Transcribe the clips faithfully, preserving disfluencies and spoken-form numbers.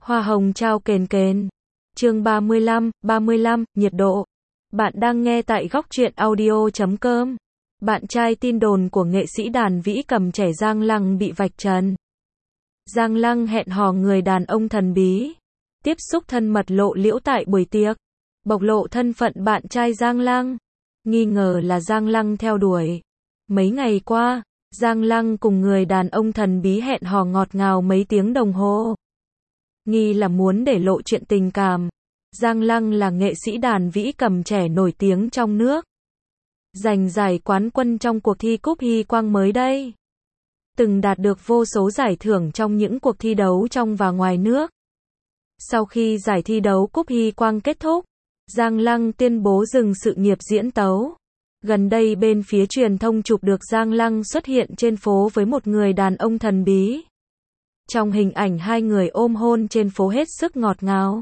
Hoa hồng trao kền kền. Chương ba mươi lăm, ba mươi lăm, nhiệt độ. Bạn đang nghe tại góc truyện audio chấm com. Bạn trai tin đồn của nghệ sĩ đàn vĩ cầm trẻ Giang Lăng bị vạch trần. Giang Lăng hẹn hò người đàn ông thần bí. Tiếp xúc thân mật lộ liễu tại buổi tiệc. Bộc lộ thân phận bạn trai Giang Lăng. Nghi ngờ là Giang Lăng theo đuổi. Mấy ngày qua, Giang Lăng cùng người đàn ông thần bí hẹn hò ngọt ngào mấy tiếng đồng hồ. Nghi là muốn để lộ chuyện tình cảm. Giang Lăng là nghệ sĩ đàn vĩ cầm trẻ nổi tiếng trong nước. Giành giải quán quân trong cuộc thi Cúp Hy Quang mới đây. Từng đạt được vô số giải thưởng trong những cuộc thi đấu trong và ngoài nước. Sau khi giải thi đấu Cúp Hy Quang kết thúc, Giang Lăng tuyên bố dừng sự nghiệp diễn tấu. Gần đây bên phía truyền thông chụp được Giang Lăng xuất hiện trên phố với một người đàn ông thần bí. Trong hình ảnh hai người ôm hôn trên phố hết sức ngọt ngào.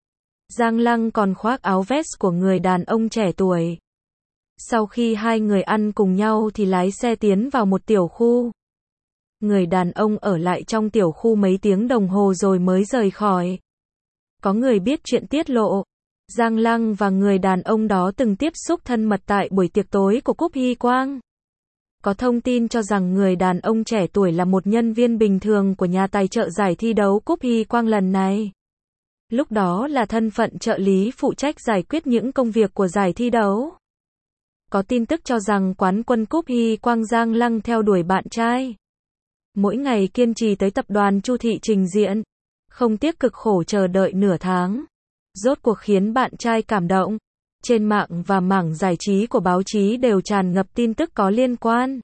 Giang Lăng còn khoác áo vest của người đàn ông trẻ tuổi. Sau khi hai người ăn cùng nhau thì lái xe tiến vào một tiểu khu. Người đàn ông ở lại trong tiểu khu mấy tiếng đồng hồ rồi mới rời khỏi. Có người biết chuyện tiết lộ, Giang Lăng và người đàn ông đó từng tiếp xúc thân mật tại buổi tiệc tối của Cúp Hy Quang. Có thông tin cho rằng người đàn ông trẻ tuổi là một nhân viên bình thường của nhà tài trợ giải thi đấu Cúp Hy Quang lần này. Lúc đó là thân phận trợ lý phụ trách giải quyết những công việc của giải thi đấu. Có tin tức cho rằng quán quân Cúp Hy Quang Giang Lăng theo đuổi bạn trai. Mỗi ngày kiên trì tới tập đoàn Chu Thị trình diễn. Không tiếc cực khổ chờ đợi nửa tháng. Rốt cuộc khiến bạn trai cảm động. Trên mạng và mảng giải trí của báo chí đều tràn ngập tin tức có liên quan.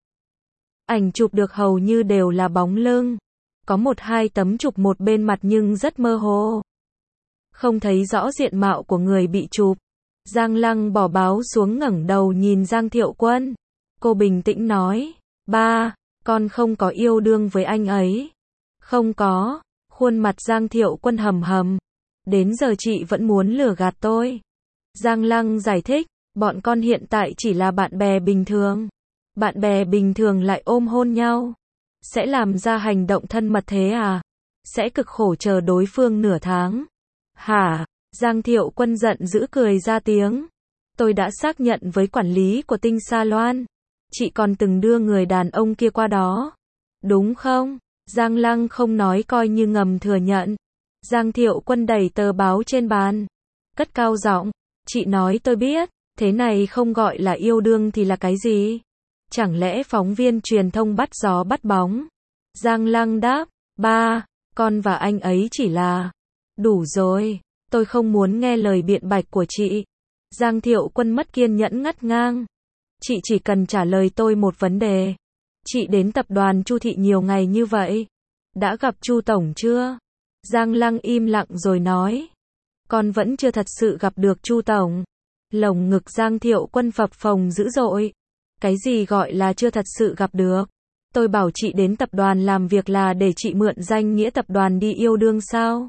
Ảnh chụp được hầu như đều là bóng lưng. Có một hai tấm chụp một bên mặt nhưng rất mơ hồ. Không thấy rõ diện mạo của người bị chụp. Giang Lăng bỏ báo xuống ngẩng đầu nhìn Giang Thiệu Quân. Cô bình tĩnh nói, ba, con không có yêu đương với anh ấy. Không có. Khuôn mặt Giang Thiệu Quân hầm hầm. Đến giờ chị vẫn muốn lừa gạt tôi. Giang Lăng giải thích, bọn con hiện tại chỉ là bạn bè bình thường. Bạn bè bình thường lại ôm hôn nhau. Sẽ làm ra hành động thân mật thế à? Sẽ cực khổ chờ đối phương nửa tháng. Hả? Giang Thiệu Quân giận dữ cười ra tiếng. Tôi đã xác nhận với quản lý của Tinh Sa Loan. Chị còn từng đưa người đàn ông kia qua đó. Đúng không? Giang Lăng không nói coi như ngầm thừa nhận. Giang Thiệu Quân đẩy tờ báo trên bàn. Cất cao giọng. Chị nói tôi biết. Thế này không gọi là yêu đương thì là cái gì? Chẳng lẽ phóng viên truyền thông bắt gió bắt bóng? Giang Lăng đáp. Ba, con và anh ấy chỉ là... Đủ rồi. Tôi không muốn nghe lời biện bạch của chị. Giang Thiệu Quân mất kiên nhẫn ngắt ngang. Chị chỉ cần trả lời tôi một vấn đề. Chị đến tập đoàn Chu Thị nhiều ngày như vậy. Đã gặp Chu Tổng chưa? Giang Lăng im lặng rồi nói. Con vẫn chưa thật sự gặp được Chu Tổng. Lồng ngực Giang Thiệu Quân phập phồng dữ dội. Cái gì gọi là chưa thật sự gặp được? Tôi bảo chị đến tập đoàn làm việc là để chị mượn danh nghĩa tập đoàn đi yêu đương sao?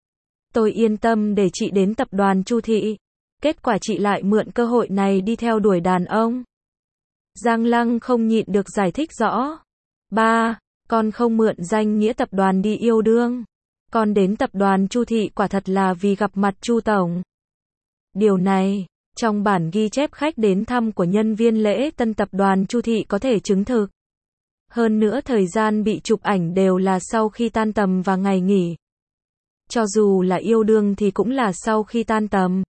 Tôi yên tâm để chị đến tập đoàn Chu Thị. Kết quả chị lại mượn cơ hội này đi theo đuổi đàn ông. Giang Lăng không nhịn được giải thích rõ. Ba, con không mượn danh nghĩa tập đoàn đi yêu đương. Con đến tập đoàn Chu Thị quả thật là vì gặp mặt Chu Tổng. Điều này, trong bản ghi chép khách đến thăm của nhân viên lễ tân tập đoàn Chu Thị có thể chứng thực. Hơn nữa thời gian bị chụp ảnh đều là sau khi tan tầm và ngày nghỉ. Cho dù là yêu đương thì cũng là sau khi tan tầm.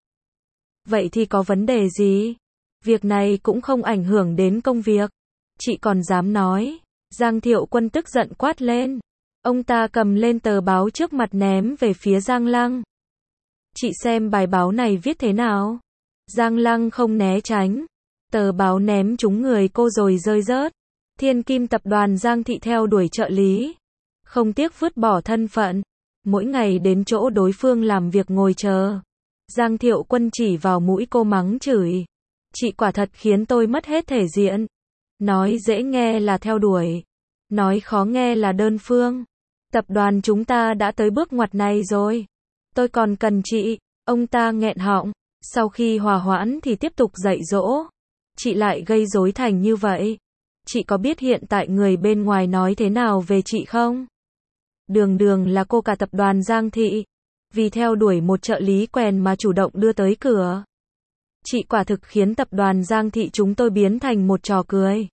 Vậy thì có vấn đề gì? Việc này cũng không ảnh hưởng đến công việc. Chị còn dám nói. Giang Thiệu Quân tức giận quát lên. Ông ta cầm lên tờ báo trước mặt ném về phía Giang Lăng. Chị xem bài báo này viết thế nào? Giang Lăng không né tránh. Tờ báo ném trúng người cô rồi rơi rớt. Thiên Kim tập đoàn Giang Thị theo đuổi trợ lý. Không tiếc vứt bỏ thân phận. Mỗi ngày đến chỗ đối phương làm việc ngồi chờ. Giang Thiệu Quân chỉ vào mũi cô mắng chửi. Chị quả thật khiến tôi mất hết thể diện. Nói dễ nghe là theo đuổi. Nói khó nghe là đơn phương. Tập đoàn chúng ta đã tới bước ngoặt này rồi. Tôi còn cần chị. Ông ta nghẹn họng. Sau khi hòa hoãn thì tiếp tục dạy dỗ. Chị lại gây rối thành như vậy. Chị có biết hiện tại người bên ngoài nói thế nào về chị không? Đường đường là cô cả tập đoàn Giang Thị. vì theo đuổi một trợ lý quèn mà chủ động đưa tới cửa. Chị quả thực khiến tập đoàn Giang Thị chúng tôi biến thành một trò cười.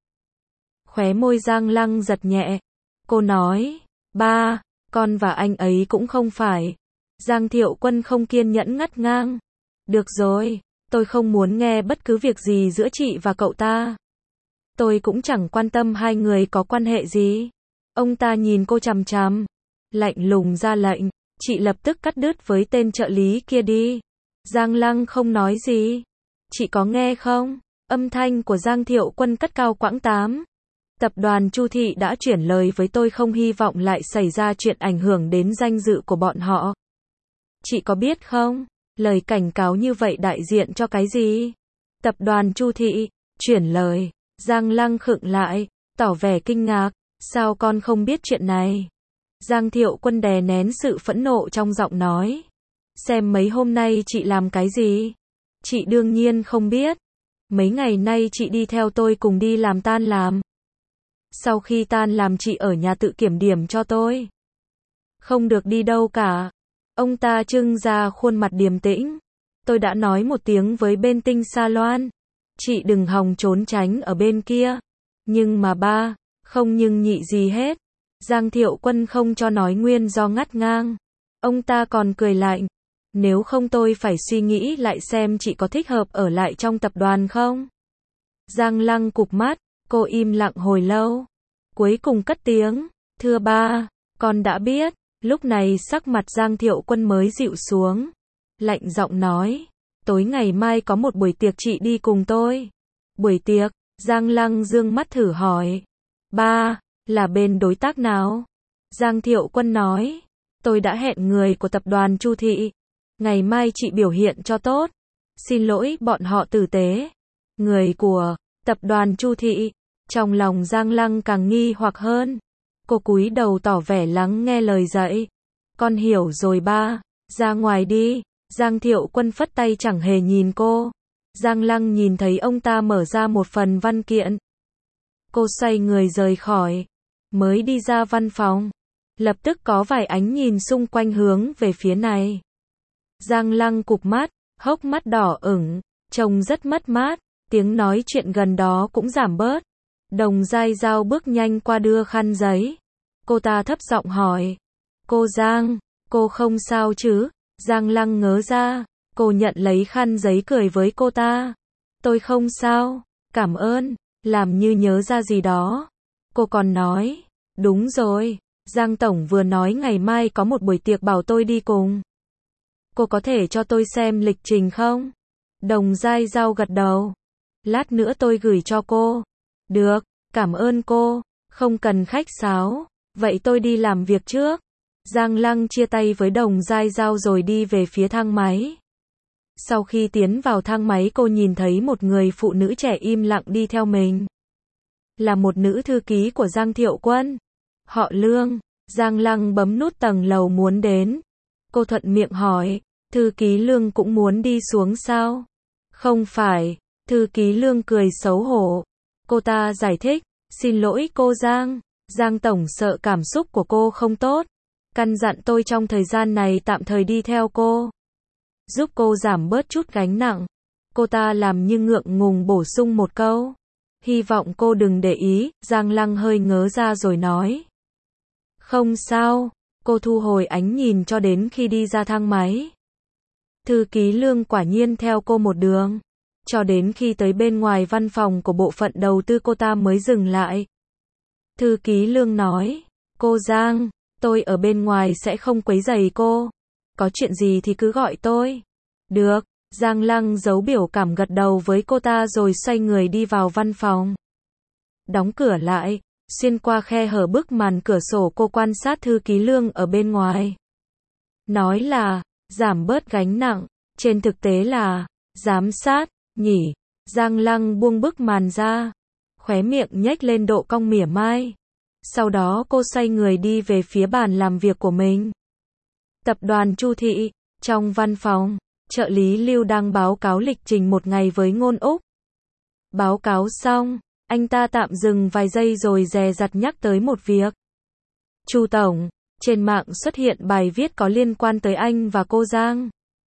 Khóe môi Giang Lăng giật nhẹ. Cô nói, ba, con và anh ấy cũng không phải. Giang Thiệu Quân không kiên nhẫn ngắt ngang. Được rồi, tôi không muốn nghe bất cứ việc gì giữa chị và cậu ta. Tôi cũng chẳng quan tâm hai người có quan hệ gì. Ông ta nhìn cô chằm chằm, lạnh lùng ra lệnh, chị lập tức cắt đứt với tên trợ lý kia đi. Giang Lăng không nói gì. Chị có nghe không? Âm thanh của Giang Thiệu Quân cất cao quãng tám. Tập đoàn Chu Thị đã chuyển lời với tôi không hy vọng lại xảy ra chuyện ảnh hưởng đến danh dự của bọn họ. Chị có biết không? Lời cảnh cáo như vậy đại diện cho cái gì? Tập đoàn Chu Thị, chuyển lời. Giang Lăng khựng lại, tỏ vẻ kinh ngạc. Sao con không biết chuyện này? Giang Thiệu Quân đè nén sự phẫn nộ trong giọng nói. Xem mấy hôm nay chị làm cái gì? Chị đương nhiên không biết. Mấy ngày nay chị đi theo tôi cùng đi làm tan làm. Sau khi tan làm chị ở nhà tự kiểm điểm cho tôi. Không được đi đâu cả. Ông ta trưng ra khuôn mặt điềm tĩnh. Tôi đã nói một tiếng với bên Tinh Sa Loan. Chị đừng hòng trốn tránh ở bên kia. Nhưng mà ba, không nhưng nhị gì hết. Giang Thiệu Quân không cho nói nguyên do ngắt ngang. Ông ta còn cười lạnh. Nếu không tôi phải suy nghĩ lại xem chị có thích hợp ở lại trong tập đoàn không? Giang Lăng cụp mắt, cô im lặng hồi lâu. Cuối cùng cất tiếng, thưa ba, con đã biết. Lúc này sắc mặt Giang Thiệu Quân mới dịu xuống. Lạnh giọng nói, tối ngày mai có một buổi tiệc chị đi cùng tôi. Buổi tiệc, Giang Lăng dương mắt thử hỏi. Ba, là bên đối tác nào? Giang Thiệu Quân nói, tôi đã hẹn người của tập đoàn Chu Thị. Ngày mai chị biểu hiện cho tốt. Xin lỗi bọn họ tử tế. Người của tập đoàn Chu Thị. Trong lòng Giang Lăng càng nghi hoặc hơn. Cô cúi đầu tỏ vẻ lắng nghe lời dạy. Con hiểu rồi ba, ra ngoài đi. Giang Thiệu Quân phất tay chẳng hề nhìn cô. Giang Lăng nhìn thấy ông ta mở ra một phần văn kiện. Cô xoay người rời khỏi. Mới đi ra văn phòng. Lập tức có vài ánh nhìn xung quanh hướng về phía này. Giang Lăng cụp mắt, hốc mắt đỏ ửng, trông rất mất mát, tiếng nói chuyện gần đó cũng giảm bớt. Đồng Giai Giao bước nhanh qua đưa khăn giấy. Cô ta thấp giọng hỏi. Cô Giang, cô không sao chứ? Giang Lăng ngớ ra. Cô nhận lấy khăn giấy cười với cô ta. Tôi không sao, cảm ơn, làm như nhớ ra gì đó. Cô còn nói. Đúng rồi, Giang Tổng vừa nói ngày mai có một buổi tiệc bảo tôi đi cùng. Cô có thể cho tôi xem lịch trình không? Đồng Giai Giao gật đầu. Lát nữa tôi gửi cho cô. Được, cảm ơn cô, không cần khách sáo. Vậy tôi đi làm việc trước. Giang Lăng chia tay với Đồng Giai Giao rồi đi về phía thang máy. Sau khi tiến vào thang máy cô nhìn thấy một người phụ nữ trẻ im lặng đi theo mình. Là một nữ thư ký của Giang Thiệu Quân. Họ Lương. Giang Lăng bấm nút tầng lầu muốn đến. Cô thuận miệng hỏi, thư ký Lương cũng muốn đi xuống sao? Không phải, thư ký Lương cười xấu hổ. Cô ta giải thích, xin lỗi cô Giang, Giang Tổng sợ cảm xúc của cô không tốt. Căn dặn tôi trong thời gian này tạm thời đi theo cô. Giúp cô giảm bớt chút gánh nặng. Cô ta làm như ngượng ngùng bổ sung một câu. Hy vọng cô đừng để ý, Giang Lăng hơi ngớ ra rồi nói. Không sao. Cô thu hồi ánh nhìn cho đến khi đi ra thang máy. Thư ký Lương quả nhiên theo cô một đường. Cho đến khi tới bên ngoài văn phòng của bộ phận đầu tư cô ta mới dừng lại. Thư ký Lương nói, cô Giang, tôi ở bên ngoài sẽ không quấy rầy cô. Có chuyện gì thì cứ gọi tôi. Được, Giang Lăng giấu biểu cảm gật đầu với cô ta rồi xoay người đi vào văn phòng. Đóng cửa lại. Xuyên qua khe hở bức màn cửa sổ cô quan sát thư ký Lương ở bên ngoài. Nói là, giảm bớt gánh nặng, trên thực tế là, giám sát, nhỉ. Giang Lăng buông bức màn ra, khóe miệng nhếch lên độ cong mỉa mai. Sau đó cô xoay người đi về phía bàn làm việc của mình. Tập đoàn Chu Thị, trong văn phòng, trợ lý Lưu đang báo cáo lịch trình một ngày với Ngôn Úc. Báo cáo xong. Anh ta tạm dừng vài giây rồi dè dặt nhắc tới một việc. Chu Tổng, trên mạng xuất hiện bài viết có liên quan tới anh và cô Giang.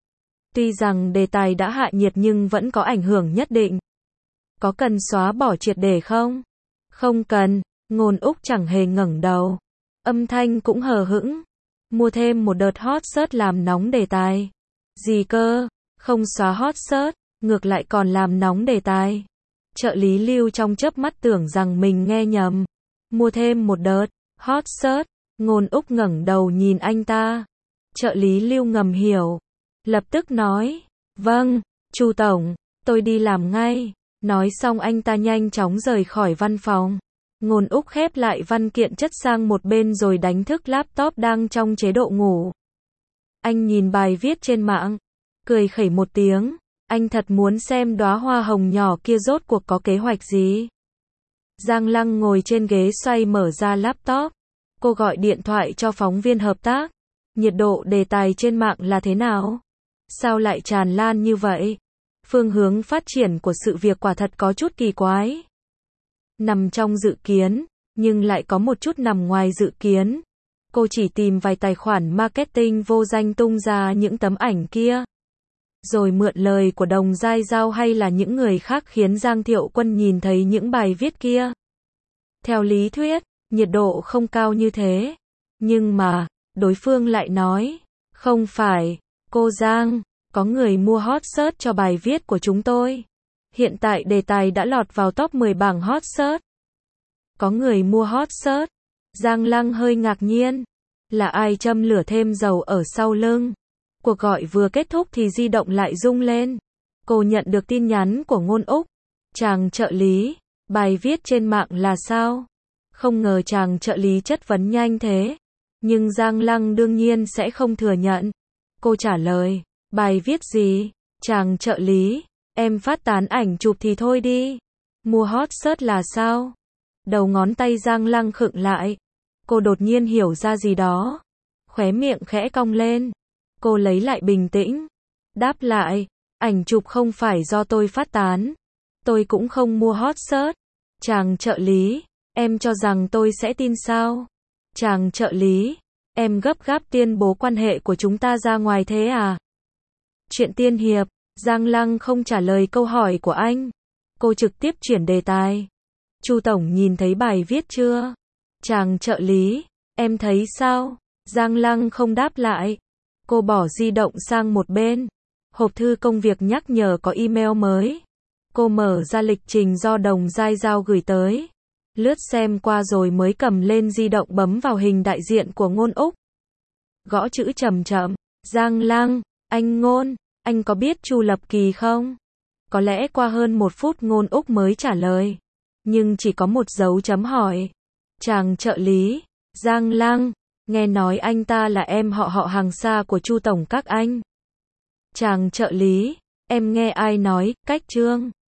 Tuy rằng đề tài đã hạ nhiệt nhưng vẫn có ảnh hưởng nhất định. Có cần xóa bỏ triệt để không? Không cần, Ngôn Úc chẳng hề ngẩng đầu. Âm thanh cũng hờ hững. Mua thêm một đợt hot search làm nóng đề tài. Gì cơ? Không xóa hot search, ngược lại còn làm nóng đề tài. Trợ lý Lưu trong chớp mắt tưởng rằng mình nghe nhầm. Mua thêm một đợt hot search. Ngôn Úc ngẩng đầu nhìn anh ta. Trợ lý Lưu ngầm hiểu. Lập tức nói. Vâng, Chu Tổng, tôi đi làm ngay. Nói xong anh ta nhanh chóng rời khỏi văn phòng. Ngôn Úc khép lại văn kiện chất sang một bên rồi đánh thức laptop đang trong chế độ ngủ. Anh nhìn bài viết trên mạng. Cười khẩy một tiếng. Anh thật muốn xem đóa hoa hồng nhỏ kia rốt cuộc có kế hoạch gì. Giang Lăng ngồi trên ghế xoay mở ra laptop. Cô gọi điện thoại cho phóng viên hợp tác. Nhiệt độ đề tài trên mạng là thế nào? Sao lại tràn lan như vậy? Phương hướng phát triển của sự việc quả thật có chút kỳ quái. Nằm trong dự kiến, nhưng lại có một chút nằm ngoài dự kiến. Cô chỉ tìm vài tài khoản marketing vô danh tung ra những tấm ảnh kia. Rồi mượn lời của Đồng Giai Giao hay là những người khác khiến Giang Thiệu Quân nhìn thấy những bài viết kia. Theo lý thuyết, nhiệt độ không cao như thế. Nhưng mà, đối phương lại nói, không phải, cô Giang, có người mua hot search cho bài viết của chúng tôi. Hiện tại đề tài đã lọt vào top mười bảng hot search. Có người mua hot search. Giang Lăng hơi ngạc nhiên. Là ai châm lửa thêm dầu ở sau lưng? Cuộc gọi vừa kết thúc thì di động lại rung lên. Cô nhận được tin nhắn của Ngôn Úc. Chàng trợ lý, bài viết trên mạng là sao? Không ngờ chàng trợ lý chất vấn nhanh thế. Nhưng Giang Lăng đương nhiên sẽ không thừa nhận. Cô trả lời, bài viết gì? Chàng trợ lý, em phát tán ảnh chụp thì thôi đi. Mua hot search là sao? Đầu ngón tay Giang Lăng khựng lại. Cô đột nhiên hiểu ra gì đó. Khóe miệng khẽ cong lên. Cô lấy lại bình tĩnh. Đáp lại, ảnh chụp không phải do tôi phát tán. Tôi cũng không mua hot search. Chàng trợ lý, em cho rằng tôi sẽ tin sao? Chàng trợ lý, em gấp gáp tuyên bố quan hệ của chúng ta ra ngoài thế à? Chuyện tiên hiệp, Giang Lăng không trả lời câu hỏi của anh. Cô trực tiếp chuyển đề tài. Chu Tổng nhìn thấy bài viết chưa? Chàng trợ lý, em thấy sao? Giang Lăng không đáp lại. Cô bỏ di động sang một bên. Hộp thư công việc nhắc nhở có email mới. Cô mở ra lịch trình do Đồng Giai Giao gửi tới. Lướt xem qua rồi mới cầm lên di động bấm vào hình đại diện của Ngôn Úc. Gõ chữ chậm chậm. Giang Lăng, anh Ngôn, anh có biết Chu Lập Kỳ không? Có lẽ qua hơn một phút Ngôn Úc mới trả lời. Nhưng chỉ có một dấu chấm hỏi. Chàng trợ lý, Giang Lăng, nghe nói anh ta là em họ họ hàng xa của Chu Tổng các anh. Chàng trợ lý, em nghe ai nói, cách Trương